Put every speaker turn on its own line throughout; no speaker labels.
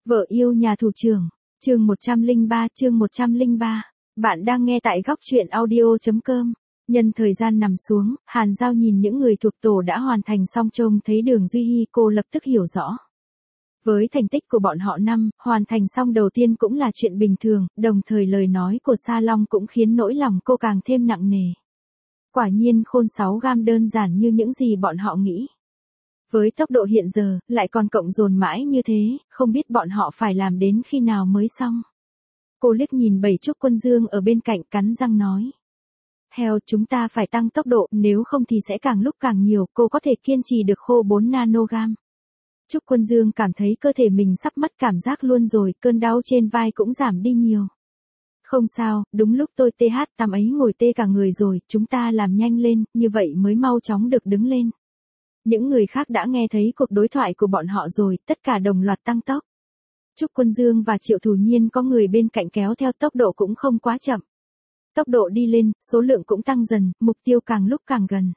Vợ yêu nhà thủ trưởng, chương 103. Bạn đang nghe tại góc truyện audio.com. Nhân thời gian nằm xuống, Hàn Giao nhìn những người thuộc tổ đã hoàn thành xong trông thấy Đường Duy Hi, cô lập tức hiểu rõ. Với thành tích của bọn họ hoàn thành xong đầu tiên cũng là chuyện bình thường, đồng thời lời nói của Sa Long cũng khiến nỗi lòng cô càng thêm nặng nề. Quả nhiên khôn 6 gam đơn giản như những gì bọn họ nghĩ. Với tốc độ hiện giờ, lại còn cộng dồn mãi như thế, không biết bọn họ phải làm đến khi nào mới xong. Cô liếc nhìn Bảy Trúc Quân Dương ở bên cạnh cắn răng nói. Heo, chúng ta phải tăng tốc độ, nếu không thì sẽ càng lúc càng nhiều, cô có thể kiên trì được khô 4 nanogam. Trúc Quân Dương cảm thấy cơ thể mình sắp mất cảm giác luôn rồi, cơn đau trên vai cũng giảm đi nhiều. Không sao, đúng lúc tôi TH8 ấy ngồi tê cả người rồi, chúng ta làm nhanh lên, như vậy mới mau chóng được đứng lên. Những người khác đã nghe thấy cuộc đối thoại của bọn họ rồi, tất cả đồng loạt tăng tốc. Trúc Quân Dương và Triệu Thủ Nhiên có người bên cạnh kéo theo, tốc độ cũng không quá chậm. Tốc độ đi lên, số lượng cũng tăng dần, mục tiêu càng lúc càng gần.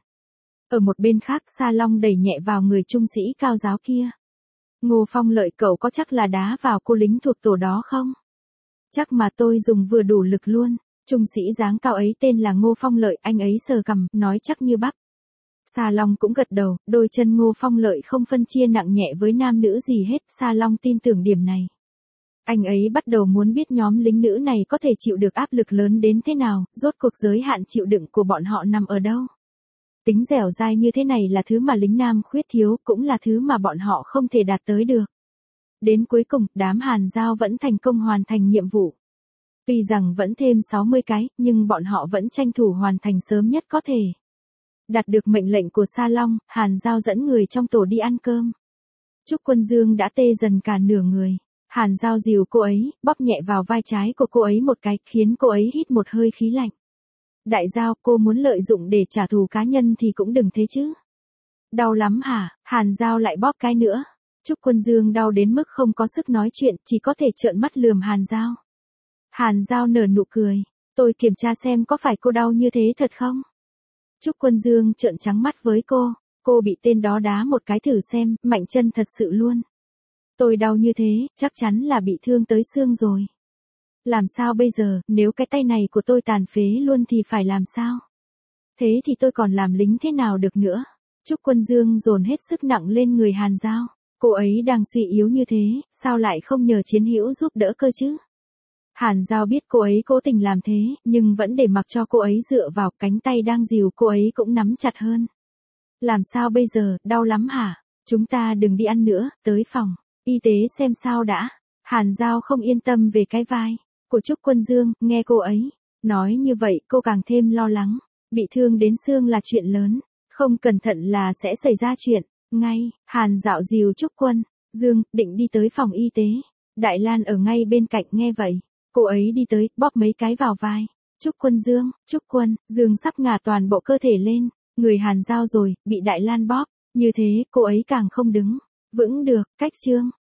Ở một bên khác, Sa Long đẩy nhẹ vào người trung sĩ cao giáo kia. Ngô Phong Lợi, cậu có chắc là đá vào cô lính thuộc tổ đó không? Chắc mà tôi dùng vừa đủ lực luôn. Trung sĩ dáng cao ấy tên là Ngô Phong Lợi, anh ấy sờ cằm, nói chắc như bắp. Sa Long cũng gật đầu, đôi chân Ngô Phong Lợi không phân chia nặng nhẹ với nam nữ gì hết, Sa Long tin tưởng điểm này. Anh ấy bắt đầu muốn biết nhóm lính nữ này có thể chịu được áp lực lớn đến thế nào, rốt cuộc giới hạn chịu đựng của bọn họ nằm ở đâu. Tính dẻo dai như thế này là thứ mà lính nam khuyết thiếu, cũng là thứ mà bọn họ không thể đạt tới được. Đến cuối cùng, đám Hàn Giao vẫn thành công hoàn thành nhiệm vụ. Tuy rằng vẫn thêm 60 cái, nhưng bọn họ vẫn tranh thủ hoàn thành sớm nhất có thể. Đạt được mệnh lệnh của Sa Long, Hàn Giao dẫn người trong tổ đi ăn cơm. Trúc Quân Dương đã tê dần cả nửa người. Hàn Giao dìu cô ấy, bóp nhẹ vào vai trái của cô ấy một cái, khiến cô ấy hít một hơi khí lạnh. Đại Giao, cô muốn lợi dụng để trả thù cá nhân thì cũng đừng thế chứ. Đau lắm hả? Hàn Giao lại bóp cái nữa. Trúc Quân Dương đau đến mức không có sức nói chuyện, chỉ có thể trợn mắt lườm Hàn Giao. Hàn Giao nở nụ cười. Tôi kiểm tra xem có phải cô đau như thế thật không? Trúc Quân Dương trợn trắng mắt với cô bị tên đó đá một cái thử xem, mạnh chân thật sự luôn. Tôi đau như thế, chắc chắn là bị thương tới xương rồi. Làm sao bây giờ, nếu cái tay này của tôi tàn phế luôn thì phải làm sao? Thế thì tôi còn làm lính thế nào được nữa? Trúc Quân Dương dồn hết sức nặng lên người Hàn Giao. Cô ấy đang suy yếu như thế, sao lại không nhờ chiến hữu giúp đỡ cơ chứ? Hàn Giao biết cô ấy cố tình làm thế, nhưng vẫn để mặc cho cô ấy dựa vào, cánh tay đang dìu cô ấy cũng nắm chặt hơn. Làm sao bây giờ, đau lắm hả? Chúng ta đừng đi ăn nữa, tới phòng y tế xem sao đã. Hàn Giao không yên tâm về cái vai của Trúc Quân Dương, nghe cô ấy nói như vậy cô càng thêm lo lắng. Bị thương đến xương là chuyện lớn, không cẩn thận là sẽ xảy ra chuyện. Ngay, Hàn Dạo dìu Trúc Quân Dương định đi tới phòng y tế. Đại Lan ở ngay bên cạnh nghe vậy. Cô ấy đi tới, bóp mấy cái vào vai. Trúc Quân Dương sắp ngả toàn bộ cơ thể lên. Người Hàn Giao rồi, bị Đại Lan bóp. Như thế, cô ấy càng không đứng vững được. Cách chương